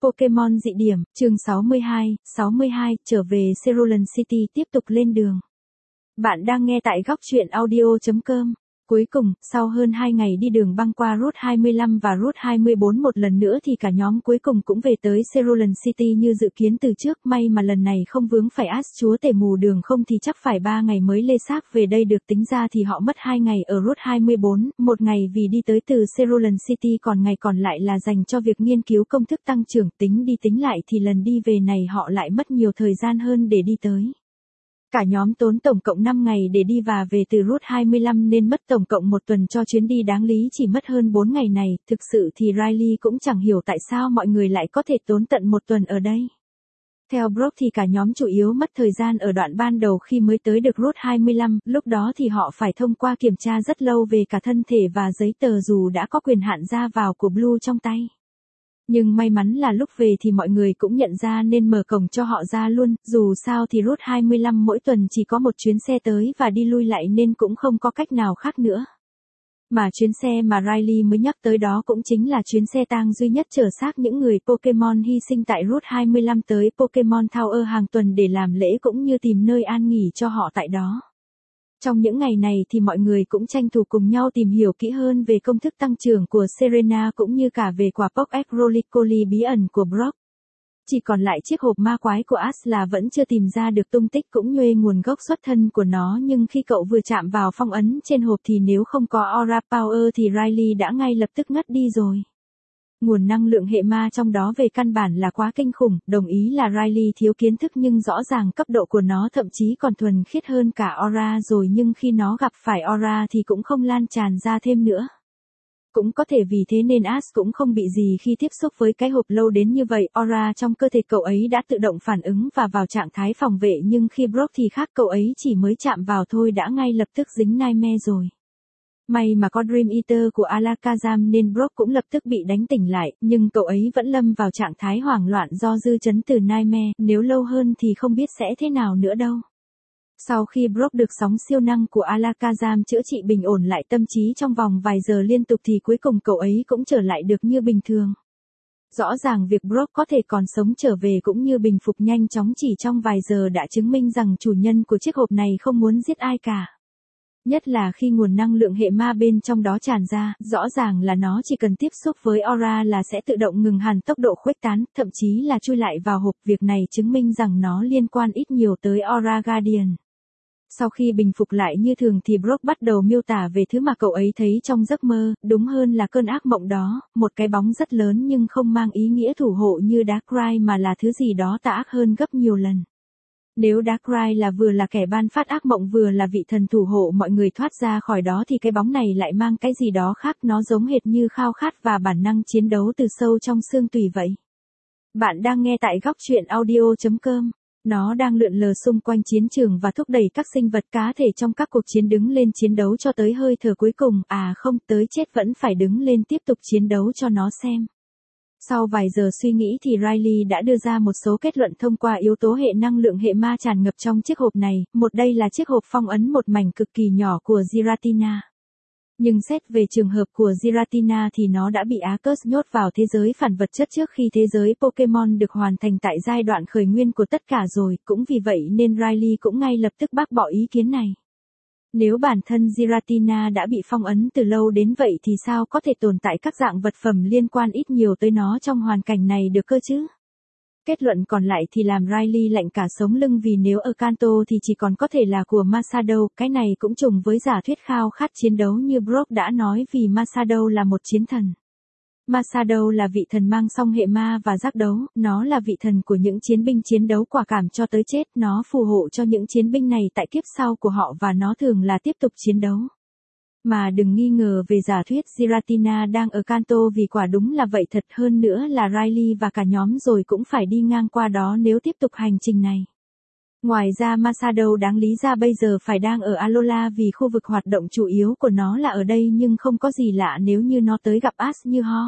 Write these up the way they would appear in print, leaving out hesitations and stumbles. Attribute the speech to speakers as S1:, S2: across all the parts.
S1: Pokemon dị điểm, chương 62, trở về Cerulean City tiếp tục lên đường. Bạn đang nghe tại góc truyện audio.com. Cuối cùng, sau hơn 2 ngày đi đường băng qua Route 25 và Route 24 một lần nữa thì cả nhóm cuối cùng cũng về tới Cerulean City như dự kiến từ trước. May mà lần này không vướng phải Ash chúa tể mù đường, không thì chắc phải 3 ngày mới lê xác về đây được. Tính ra thì họ mất 2 ngày ở Route 24, 1 ngày vì đi tới từ Cerulean City, còn ngày còn lại là dành cho việc nghiên cứu công thức tăng trưởng. Tính đi tính lại thì lần đi về này họ lại mất nhiều thời gian hơn để đi tới. Cả nhóm tốn tổng cộng 5 ngày để đi và về từ Route 25 nên mất tổng cộng 1 tuần cho chuyến đi đáng lý chỉ mất hơn 4 ngày này. Thực sự thì Riley cũng chẳng hiểu tại sao mọi người lại có thể tốn tận 1 tuần ở đây. Theo Brock thì cả nhóm chủ yếu mất thời gian ở đoạn ban đầu khi mới tới được Route 25, lúc đó thì họ phải thông qua kiểm tra rất lâu về cả thân thể và giấy tờ dù đã có quyền hạn ra vào của Blue trong tay. Nhưng may mắn là lúc về thì mọi người cũng nhận ra nên mở cổng cho họ ra luôn, dù sao thì Route 25 mỗi tuần chỉ có một chuyến xe tới và đi lui lại nên cũng không có cách nào khác nữa. Mà chuyến xe mà Riley mới nhắc tới đó cũng chính là chuyến xe tang duy nhất chở xác những người Pokemon hy sinh tại Route 25 tới Pokemon Tower hàng tuần để làm lễ cũng như tìm nơi an nghỉ cho họ tại đó. Trong những ngày này thì mọi người cũng tranh thủ cùng nhau tìm hiểu kỹ hơn về công thức tăng trưởng của Serena cũng như cả về quả Pokex Rolycoly bí ẩn của Brock. Chỉ còn lại chiếc hộp ma quái của Ash là vẫn chưa tìm ra được tung tích cũng như nguồn gốc xuất thân của nó, nhưng khi cậu vừa chạm vào phong ấn trên hộp thì nếu không có Aura Power thì Riley đã ngay lập tức ngất đi rồi. Nguồn năng lượng hệ ma trong đó về căn bản là quá kinh khủng, đồng ý là Riley thiếu kiến thức nhưng rõ ràng cấp độ của nó thậm chí còn thuần khiết hơn cả Aura rồi, nhưng khi nó gặp phải Aura thì cũng không lan tràn ra thêm nữa. Cũng có thể vì thế nên Ash cũng không bị gì khi tiếp xúc với cái hộp lâu đến như vậy. Aura trong cơ thể cậu ấy đã tự động phản ứng và vào trạng thái phòng vệ, nhưng khi Brock thì khác, cậu ấy chỉ mới chạm vào thôi đã ngay lập tức dính Nightmare rồi. May mà có Dream Eater của Alakazam nên Brock cũng lập tức bị đánh tỉnh lại, nhưng cậu ấy vẫn lâm vào trạng thái hoảng loạn do dư chấn từ Nightmare, nếu lâu hơn thì không biết sẽ thế nào nữa đâu. Sau khi Brock được sóng siêu năng của Alakazam chữa trị bình ổn lại tâm trí trong vòng vài giờ liên tục thì cuối cùng cậu ấy cũng trở lại được như bình thường. Rõ ràng việc Brock có thể còn sống trở về cũng như bình phục nhanh chóng chỉ trong vài giờ đã chứng minh rằng chủ nhân của chiếc hộp này không muốn giết ai cả. Nhất là khi nguồn năng lượng hệ ma bên trong đó tràn ra, rõ ràng là nó chỉ cần tiếp xúc với Aura là sẽ tự động ngừng hẳn tốc độ khuếch tán, thậm chí là chui lại vào hộp. Việc này chứng minh rằng nó liên quan ít nhiều tới Aura Guardian. Sau khi bình phục lại như thường thì Brock bắt đầu miêu tả về thứ mà cậu ấy thấy trong giấc mơ, đúng hơn là cơn ác mộng đó, một cái bóng rất lớn nhưng không mang ý nghĩa thủ hộ như Darkrai mà là thứ gì đó tà ác hơn gấp nhiều lần. Nếu Darkrai là vừa là kẻ ban phát ác mộng vừa là vị thần thủ hộ mọi người thoát ra khỏi đó thì cái bóng này lại mang cái gì đó khác, nó giống hệt như khao khát và bản năng chiến đấu từ sâu trong xương tủy vậy. Bạn đang nghe tại góc truyện audio.com. Nó đang lượn lờ xung quanh chiến trường và thúc đẩy các sinh vật cá thể trong các cuộc chiến đứng lên chiến đấu cho tới hơi thở cuối cùng, không, tới chết vẫn phải đứng lên tiếp tục chiến đấu cho nó xem. Sau vài giờ suy nghĩ thì Riley đã đưa ra một số kết luận thông qua yếu tố hệ năng lượng hệ ma tràn ngập trong chiếc hộp này. Một, đây là chiếc hộp phong ấn một mảnh cực kỳ nhỏ của Giratina. Nhưng xét về trường hợp của Giratina thì nó đã bị Arceus nhốt vào thế giới phản vật chất trước khi thế giới Pokemon được hoàn thành tại giai đoạn khởi nguyên của tất cả rồi, cũng vì vậy nên Riley cũng ngay lập tức bác bỏ ý kiến này. Nếu bản thân Giratina đã bị phong ấn từ lâu đến vậy thì sao có thể tồn tại các dạng vật phẩm liên quan ít nhiều tới nó trong hoàn cảnh này được cơ chứ? Kết luận còn lại thì làm Riley lạnh cả sống lưng, vì nếu ở Kanto thì chỉ còn có thể là của Masado, cái này cũng trùng với giả thuyết khao khát chiến đấu như Brock đã nói, vì Masado là một chiến thần. Masado là vị thần mang song hệ ma và giác đấu, nó là vị thần của những chiến binh chiến đấu quả cảm cho tới chết, nó phù hộ cho những chiến binh này tại kiếp sau của họ và nó thường là tiếp tục chiến đấu. Mà đừng nghi ngờ về giả thuyết Giratina đang ở Kanto, vì quả đúng là vậy thật, hơn nữa là Riley và cả nhóm rồi cũng phải đi ngang qua đó nếu tiếp tục hành trình này. Ngoài ra Masado đáng lý ra bây giờ phải đang ở Alola vì khu vực hoạt động chủ yếu của nó là ở đây, nhưng không có gì lạ nếu như nó tới gặp Ash như ho.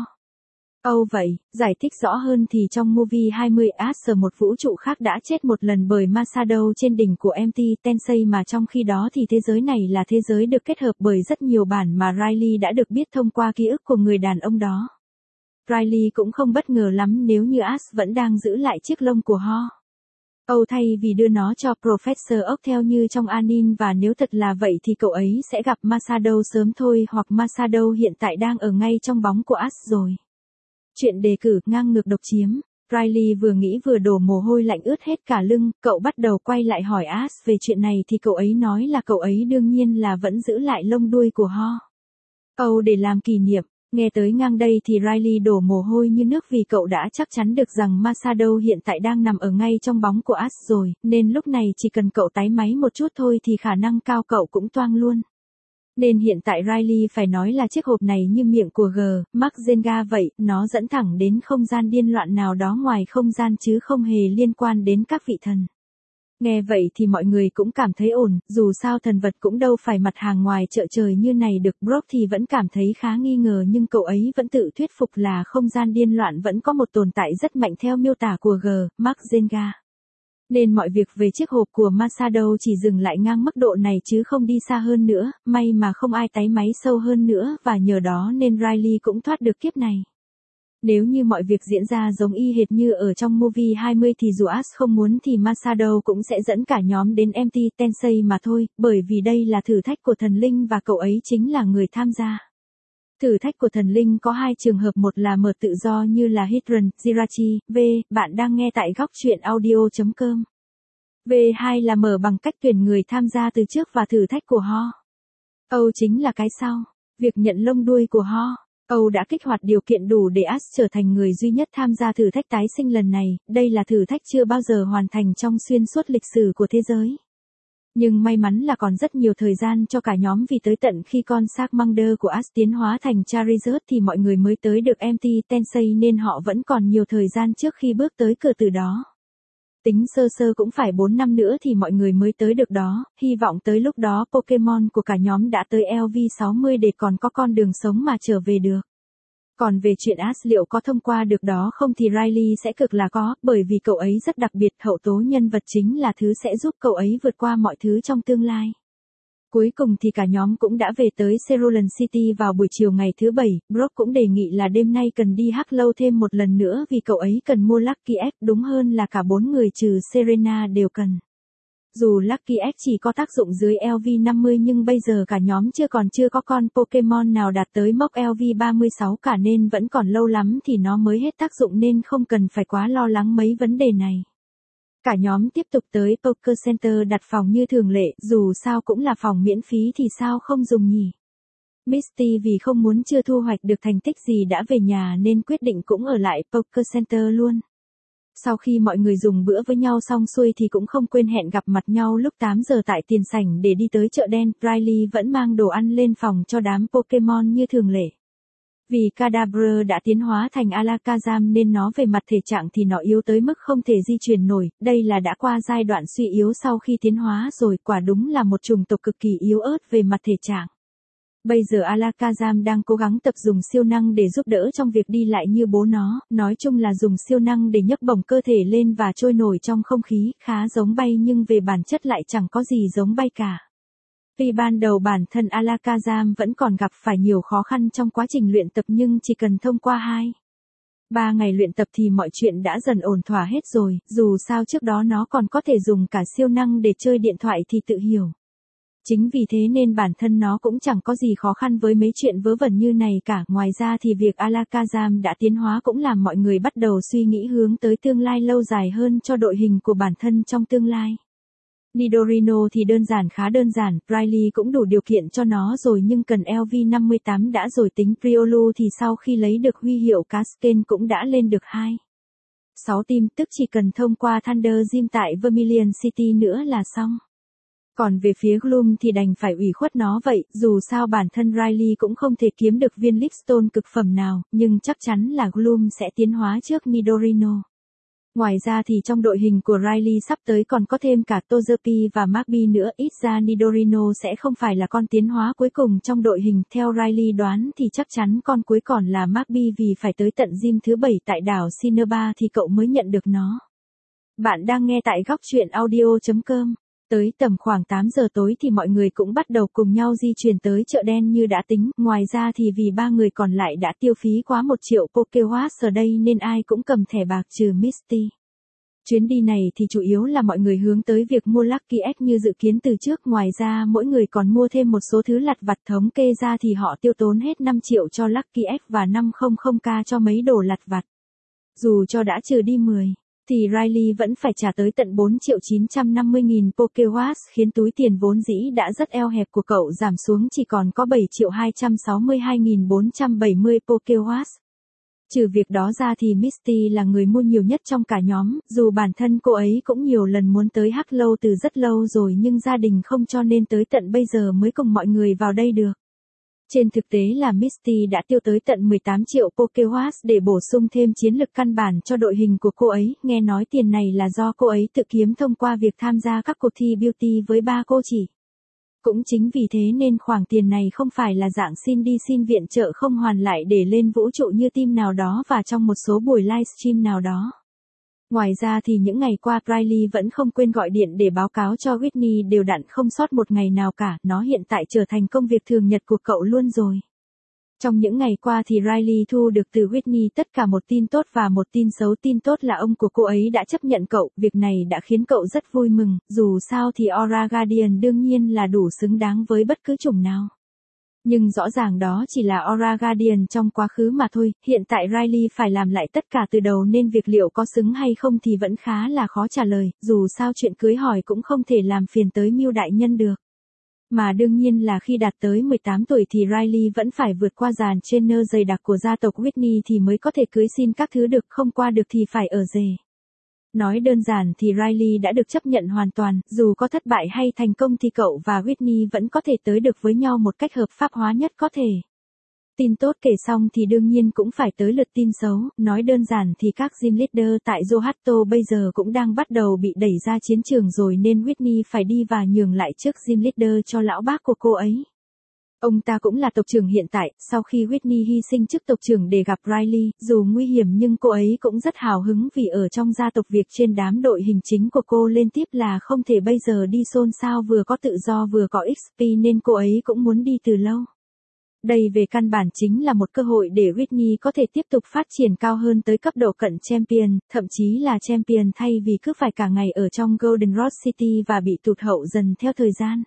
S1: Vậy, giải thích rõ hơn thì trong movie 20 Ash ở một vũ trụ khác đã chết một lần bởi Masado trên đỉnh của MT Tensei, mà trong khi đó thì thế giới này là thế giới được kết hợp bởi rất nhiều bản mà Riley đã được biết thông qua ký ức của người đàn ông đó. Riley cũng không bất ngờ lắm nếu như Ash vẫn đang giữ lại chiếc lông của Ho. Âu thay vì đưa nó cho Professor Oak theo như trong Anin, và nếu thật là vậy thì cậu ấy sẽ gặp Masado sớm thôi, hoặc Masado hiện tại đang ở ngay trong bóng của Ash rồi. Chuyện đề cử ngang ngược độc chiếm. Riley vừa nghĩ vừa đổ mồ hôi lạnh ướt hết cả lưng, cậu bắt đầu quay lại hỏi Ash về chuyện này thì cậu ấy nói là cậu ấy đương nhiên là vẫn giữ lại lông đuôi của Ho. Âu để làm kỷ niệm. Nghe tới ngang đây thì Riley đổ mồ hôi như nước vì cậu đã chắc chắn được rằng Masado hiện tại đang nằm ở ngay trong bóng của Ash rồi, nên lúc này chỉ cần cậu tái máy một chút thôi thì khả năng cao cậu cũng toang luôn. Nên hiện tại Riley phải nói là chiếc hộp này như miệng của Mark Zenga vậy, nó dẫn thẳng đến không gian điên loạn nào đó ngoài không gian chứ không hề liên quan đến các vị thần. Nghe vậy thì mọi người cũng cảm thấy ổn, dù sao thần vật cũng đâu phải mặt hàng ngoài chợ trời như này được. Brock thì vẫn cảm thấy khá nghi ngờ nhưng cậu ấy vẫn tự thuyết phục là không gian điên loạn vẫn có một tồn tại rất mạnh theo miêu tả của Mark Zenga. Nên mọi việc về chiếc hộp của Masado chỉ dừng lại ngang mức độ này chứ không đi xa hơn nữa, may mà không ai táy máy sâu hơn nữa và nhờ đó nên Riley cũng thoát được kiếp này. Nếu như mọi việc diễn ra giống y hệt như ở trong movie 20 thì dù Ash không muốn thì Masado cũng sẽ dẫn cả nhóm đến Empty Tensei mà thôi, bởi vì đây là thử thách của thần linh và cậu ấy chính là người tham gia. Thử thách của thần linh có hai trường hợp, một là mở tự do như là Hidran, Jirachi, V, bạn đang nghe tại góc truyện audio.com. V2 là mở bằng cách tuyển người tham gia từ trước và thử thách của Ho. Âu chính là cái sau, việc nhận lông đuôi của Ho. Âu đã kích hoạt điều kiện đủ để Ash trở thành người duy nhất tham gia thử thách tái sinh lần này, đây là thử thách chưa bao giờ hoàn thành trong xuyên suốt lịch sử của thế giới. Nhưng may mắn là còn rất nhiều thời gian cho cả nhóm vì tới tận khi con Charmander của Ash tiến hóa thành Charizard thì mọi người mới tới được Empty Tensei nên họ vẫn còn nhiều thời gian trước khi bước tới cửa từ đó. Tính sơ sơ cũng phải 4 năm nữa thì mọi người mới tới được đó, hy vọng tới lúc đó Pokemon của cả nhóm đã tới LV60 để còn có con đường sống mà trở về được. Còn về chuyện Ash liệu có thông qua được đó không thì Riley sẽ cực là có, bởi vì cậu ấy rất đặc biệt, hậu tố nhân vật chính là thứ sẽ giúp cậu ấy vượt qua mọi thứ trong tương lai. Cuối cùng thì cả nhóm cũng đã về tới Cerulean City vào buổi chiều ngày thứ Bảy, Brock cũng đề nghị là đêm nay cần đi hắc lâu thêm một lần nữa vì cậu ấy cần mua Lucky Egg, đúng hơn là cả 4 người trừ Serena đều cần. Dù Lucky Egg chỉ có tác dụng dưới LV50 nhưng bây giờ cả nhóm chưa có con Pokemon nào đạt tới mốc LV36 cả nên vẫn còn lâu lắm thì nó mới hết tác dụng nên không cần phải quá lo lắng mấy vấn đề này. Cả nhóm tiếp tục tới Poker Center đặt phòng như thường lệ, dù sao cũng là phòng miễn phí thì sao không dùng nhỉ. Misty vì không muốn chưa thu hoạch được thành tích gì đã về nhà nên quyết định cũng ở lại Poker Center luôn. Sau khi mọi người dùng bữa với nhau xong xuôi thì cũng không quên hẹn gặp mặt nhau lúc 8 giờ tại tiền sảnh để đi tới chợ đen. Riley vẫn mang đồ ăn lên phòng cho đám Pokemon như thường lệ. Vì Kadabra đã tiến hóa thành Alakazam nên nó về mặt thể trạng thì nó yếu tới mức không thể di chuyển nổi, đây là đã qua giai đoạn suy yếu sau khi tiến hóa rồi, quả đúng là một chủng tộc cực kỳ yếu ớt về mặt thể trạng. Bây giờ Alakazam đang cố gắng tập dùng siêu năng để giúp đỡ trong việc đi lại như bố nó, nói chung là dùng siêu năng để nhấc bổng cơ thể lên và trôi nổi trong không khí, khá giống bay nhưng về bản chất lại chẳng có gì giống bay cả. Vì ban đầu bản thân Alakazam vẫn còn gặp phải nhiều khó khăn trong quá trình luyện tập nhưng chỉ cần thông qua 2-3 ngày luyện tập thì mọi chuyện đã dần ổn thỏa hết rồi, dù sao trước đó nó còn có thể dùng cả siêu năng để chơi điện thoại thì tự hiểu. Chính vì thế nên bản thân nó cũng chẳng có gì khó khăn với mấy chuyện vớ vẩn như này cả. Ngoài ra thì việc Alakazam đã tiến hóa cũng làm mọi người bắt đầu suy nghĩ hướng tới tương lai lâu dài hơn cho đội hình của bản thân trong tương lai. Nidorino thì khá đơn giản, Riley cũng đủ điều kiện cho nó rồi nhưng cần LV58 đã rồi, tính Riolu thì sau khi lấy được huy hiệu Cascade cũng đã lên được 6 team, tức chỉ cần thông qua Thunder Gym tại Vermilion City nữa là xong. Còn về phía Gloom thì đành phải ủy khuất nó vậy, dù sao bản thân Riley cũng không thể kiếm được viên Lipstone cực phẩm nào, nhưng chắc chắn là Gloom sẽ tiến hóa trước Nidorino. Ngoài ra thì trong đội hình của Riley sắp tới còn có thêm cả Togepi và Magby nữa, ít ra Nidorino sẽ không phải là con tiến hóa cuối cùng trong đội hình, theo Riley đoán thì chắc chắn con cuối còn là Magby vì phải tới tận gym thứ 7 tại đảo Cinnabar thì cậu mới nhận được nó. Bạn đang nghe tại góc truyện audio.com. Tới tầm khoảng 8 giờ tối thì mọi người cũng bắt đầu cùng nhau di chuyển tới chợ đen như đã tính, ngoài ra thì vì ba người còn lại đã tiêu phí quá 1 triệu Pokéwatt ở đây nên ai cũng cầm thẻ bạc trừ Misty. Chuyến đi này thì chủ yếu là mọi người hướng tới việc mua Lucky Egg như dự kiến từ trước, ngoài ra mỗi người còn mua thêm một số thứ lặt vặt, thống kê ra thì họ tiêu tốn hết 5 triệu cho Lucky Egg và 500k cho mấy đồ lặt vặt. Dù cho đã trừ đi 10, thì Riley vẫn phải trả tới tận 4.950.000 Pokéwatt, khiến túi tiền vốn dĩ đã rất eo hẹp của cậu giảm xuống chỉ còn có 7.262.470 Pokéwatt. Trừ việc đó ra thì Misty là người mua nhiều nhất trong cả nhóm, dù bản thân cô ấy cũng nhiều lần muốn tới Harlow từ rất lâu rồi nhưng gia đình không cho nên tới tận bây giờ mới cùng mọi người vào đây được. Trên thực tế là Misty đã tiêu tới tận 18 triệu Pokéwatt để bổ sung thêm chiến lực căn bản cho đội hình của cô ấy, nghe nói tiền này là do cô ấy tự kiếm thông qua việc tham gia các cuộc thi beauty với ba cô chị. Cũng chính vì thế nên khoản tiền này không phải là dạng xin đi xin viện trợ không hoàn lại để lên vũ trụ như team nào đó và trong một số buổi livestream nào đó. Ngoài ra thì những ngày qua Riley vẫn không quên gọi điện để báo cáo cho Whitney đều đặn không sót một ngày nào cả, nó hiện tại trở thành công việc thường nhật của cậu luôn rồi. Trong những ngày qua thì Riley thu được từ Whitney tất cả một tin tốt và một tin xấu. Tin tốt là ông của cô ấy đã chấp nhận cậu, việc này đã khiến cậu rất vui mừng, dù sao thì Aura Guardian đương nhiên là đủ xứng đáng với bất cứ chủng nào. Nhưng rõ ràng đó chỉ là Aura Guardian trong quá khứ mà thôi, hiện tại Riley phải làm lại tất cả từ đầu nên việc liệu có xứng hay không thì vẫn khá là khó trả lời, dù sao chuyện cưới hỏi cũng không thể làm phiền tới Miu đại nhân được. Mà đương nhiên là khi đạt tới 18 tuổi thì Riley vẫn phải vượt qua dàn trainer dày đặc của gia tộc Whitney thì mới có thể cưới xin các thứ được, không qua được thì phải ở rể. Nói đơn giản thì Riley đã được chấp nhận hoàn toàn, dù có thất bại hay thành công thì cậu và Whitney vẫn có thể tới được với nhau một cách hợp pháp hóa nhất có thể. Tin tốt kể xong thì đương nhiên cũng phải tới lượt tin xấu, nói đơn giản thì các gym leader tại Zohato bây giờ cũng đang bắt đầu bị đẩy ra chiến trường rồi nên Whitney phải đi và nhường lại chức gym leader cho lão bác của cô ấy. Ông ta cũng là tộc trưởng hiện tại, sau khi Whitney hy sinh chức tộc trưởng để gặp Riley, dù nguy hiểm nhưng cô ấy cũng rất hào hứng vì ở trong gia tộc việc trên đám đội hình chính của cô lên tiếp là không thể bây giờ đi xôn xao, vừa có tự do vừa có XP nên cô ấy cũng muốn đi từ lâu. Đây về căn bản chính là một cơ hội để Whitney có thể tiếp tục phát triển cao hơn tới cấp độ cận champion, thậm chí là champion thay vì cứ phải cả ngày ở trong Golden Rod City và bị tụt hậu dần theo thời gian.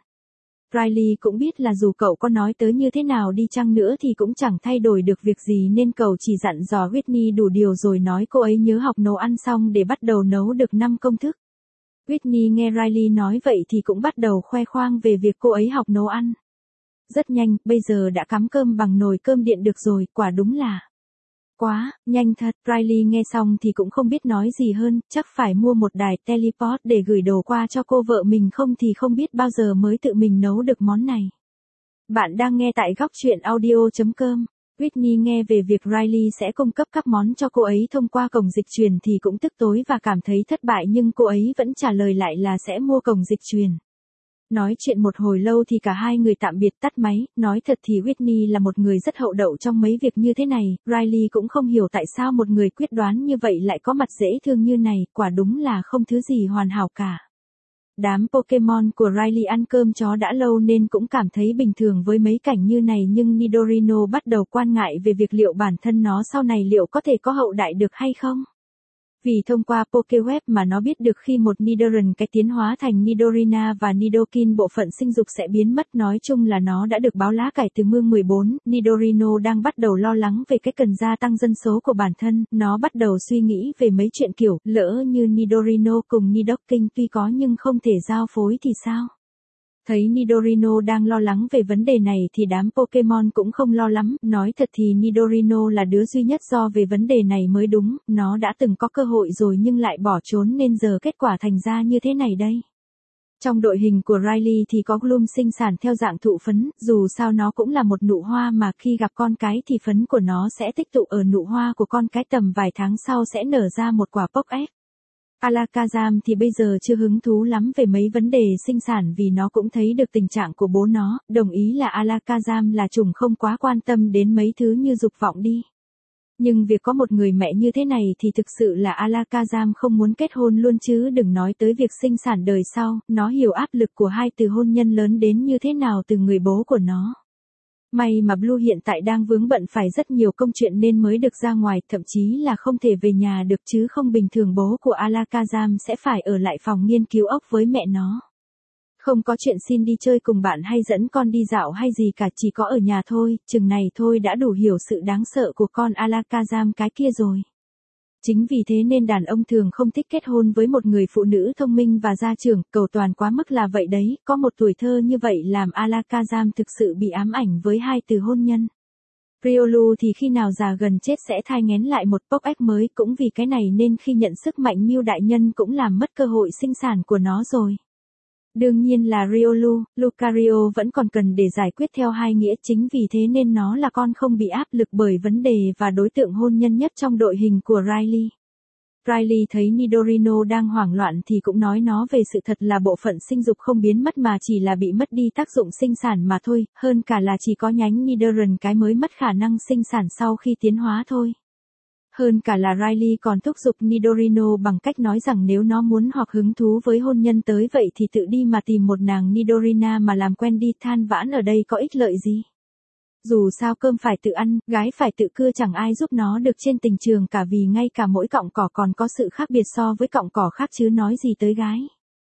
S1: Riley cũng biết là dù cậu có nói tới như thế nào đi chăng nữa thì cũng chẳng thay đổi được việc gì nên cậu chỉ dặn dò Whitney đủ điều rồi nói cô ấy nhớ học nấu ăn xong để bắt đầu nấu được 5 công thức. Whitney nghe Riley nói vậy thì cũng bắt đầu khoe khoang về việc cô ấy học nấu ăn. Rất nhanh, bây giờ đã cắm cơm bằng nồi cơm điện được rồi, quả đúng là quá nhanh thật. Riley nghe xong thì cũng không biết nói gì hơn, chắc phải mua một đài teleport để gửi đồ qua cho cô vợ mình không thì không biết bao giờ mới tự mình nấu được món này. Bạn đang nghe tại góc truyện audio.com. Whitney nghe về việc Riley sẽ cung cấp các món cho cô ấy thông qua cổng dịch truyền thì cũng tức tối và cảm thấy thất bại nhưng cô ấy vẫn trả lời lại là sẽ mua cổng dịch truyền. Nói chuyện một hồi lâu thì cả hai người tạm biệt tắt máy, nói thật thì Whitney là một người rất hậu đậu trong mấy việc như thế này, Riley cũng không hiểu tại sao một người quyết đoán như vậy lại có mặt dễ thương như này, quả đúng là không thứ gì hoàn hảo cả. Đám Pokemon của Riley ăn cơm chó đã lâu nên cũng cảm thấy bình thường với mấy cảnh như này nhưng Nidorino bắt đầu quan ngại về việc liệu bản thân nó sau này liệu có thể có hậu đại được hay không. Vì thông qua Pokeweb mà nó biết được khi một Nidoran cái tiến hóa thành Nidorina và Nidoking bộ phận sinh dục sẽ biến mất, nói chung là nó đã được báo lá cải từ mương 14, Nidorino đang bắt đầu lo lắng về cái cần gia tăng dân số của bản thân, nó bắt đầu suy nghĩ về mấy chuyện kiểu, lỡ như Nidorino cùng Nidoking tuy có nhưng không thể giao phối thì sao? Thấy Nidorino đang lo lắng về vấn đề này thì đám Pokemon cũng không lo lắm, nói thật thì Nidorino là đứa duy nhất do về vấn đề này mới đúng, nó đã từng có cơ hội rồi nhưng lại bỏ trốn nên giờ kết quả thành ra như thế này đây. Trong đội hình của Riley thì có Gloom sinh sản theo dạng thụ phấn, dù sao nó cũng là một nụ hoa mà khi gặp con cái thì phấn của nó sẽ tích tụ ở nụ hoa của con cái, tầm vài tháng sau sẽ nở ra một quả Pokémon. Alakazam thì bây giờ chưa hứng thú lắm về mấy vấn đề sinh sản vì nó cũng thấy được tình trạng của bố nó, đồng ý là Alakazam là chủng không quá quan tâm đến mấy thứ như dục vọng đi. Nhưng việc có một người mẹ như thế này thì thực sự là Alakazam không muốn kết hôn luôn chứ đừng nói tới việc sinh sản đời sau, nó hiểu áp lực của hai từ hôn nhân lớn đến như thế nào từ người bố của nó. May mà Blue hiện tại đang vướng bận phải rất nhiều công chuyện nên mới được ra ngoài, thậm chí là không thể về nhà được chứ không bình thường bố của Alakazam sẽ phải ở lại phòng nghiên cứu ốc với mẹ nó. Không có chuyện xin đi chơi cùng bạn hay dẫn con đi dạo hay gì cả, chỉ có ở nhà thôi, chừng này thôi đã đủ hiểu sự đáng sợ của con Alakazam cái kia rồi. Chính vì thế nên đàn ông thường không thích kết hôn với một người phụ nữ thông minh và gia trưởng, cầu toàn quá mức là vậy đấy, có một tuổi thơ như vậy làm Alakazam thực sự bị ám ảnh với hai từ hôn nhân. Riolu thì khi nào già gần chết sẽ thai nghén lại một POX mới, cũng vì cái này nên khi nhận sức mạnh mưu đại nhân cũng làm mất cơ hội sinh sản của nó rồi. Đương nhiên là Riolu, Lucario vẫn còn cần để giải quyết theo hai nghĩa, chính vì thế nên nó là con không bị áp lực bởi vấn đề và đối tượng hôn nhân nhất trong đội hình của Riley. Riley thấy Nidorino đang hoảng loạn thì cũng nói nó về sự thật là bộ phận sinh dục không biến mất mà chỉ là bị mất đi tác dụng sinh sản mà thôi, hơn cả là chỉ có nhánh Nidoran cái mới mất khả năng sinh sản sau khi tiến hóa thôi. Hơn cả là Riley còn thúc giục Nidorino bằng cách nói rằng nếu nó muốn hoặc hứng thú với hôn nhân tới vậy thì tự đi mà tìm một nàng Nidorina mà làm quen đi, than vãn ở đây có ích lợi gì. Dù sao cơm phải tự ăn, gái phải tự cưa, chẳng ai giúp nó được trên tình trường cả vì ngay cả mỗi cọng cỏ còn có sự khác biệt so với cọng cỏ khác chứ nói gì tới gái.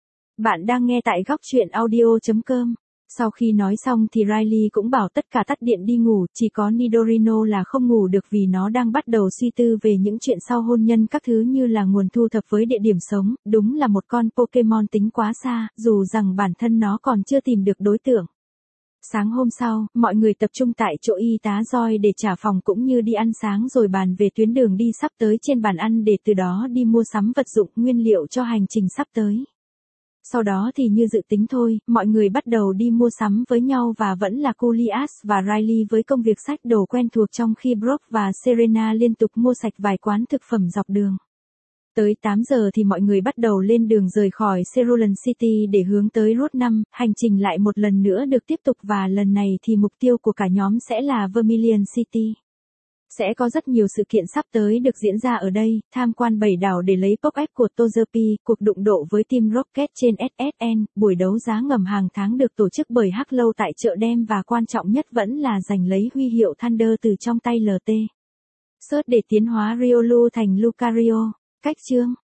S1: Bạn đang nghe tại góc truyện audio.com. Sau khi nói xong thì Riley cũng bảo tất cả tắt điện đi ngủ, chỉ có Nidorino là không ngủ được vì nó đang bắt đầu suy tư về những chuyện sau hôn nhân các thứ như là nguồn thu thập với địa điểm sống, đúng là một con Pokemon tính quá xa, dù rằng bản thân nó còn chưa tìm được đối tượng. Sáng hôm sau, mọi người tập trung tại chỗ y tá Joy để trả phòng cũng như đi ăn sáng rồi bàn về tuyến đường đi sắp tới trên bàn ăn để từ đó đi mua sắm vật dụng nguyên liệu cho hành trình sắp tới. Sau đó thì như dự tính thôi, mọi người bắt đầu đi mua sắm với nhau và vẫn là Julius và Riley với công việc xách đồ quen thuộc trong khi Brock và Serena liên tục mua sạch vài quán thực phẩm dọc đường. Tới 8 giờ thì mọi người bắt đầu lên đường rời khỏi Cerulean City để hướng tới Route 5, hành trình lại một lần nữa được tiếp tục và lần này thì mục tiêu của cả nhóm sẽ là Vermilion City. Sẽ có rất nhiều sự kiện sắp tới được diễn ra ở đây, tham quan 7 đảo để lấy POX của Togepi, cuộc đụng độ với Team Rocket trên SSN, buổi đấu giá ngầm hàng tháng được tổ chức bởi Hacklow tại chợ đêm và quan trọng nhất vẫn là giành lấy huy hiệu Thunder từ trong tay LT. Search để tiến hóa Riolu thành Lucario. Cách chương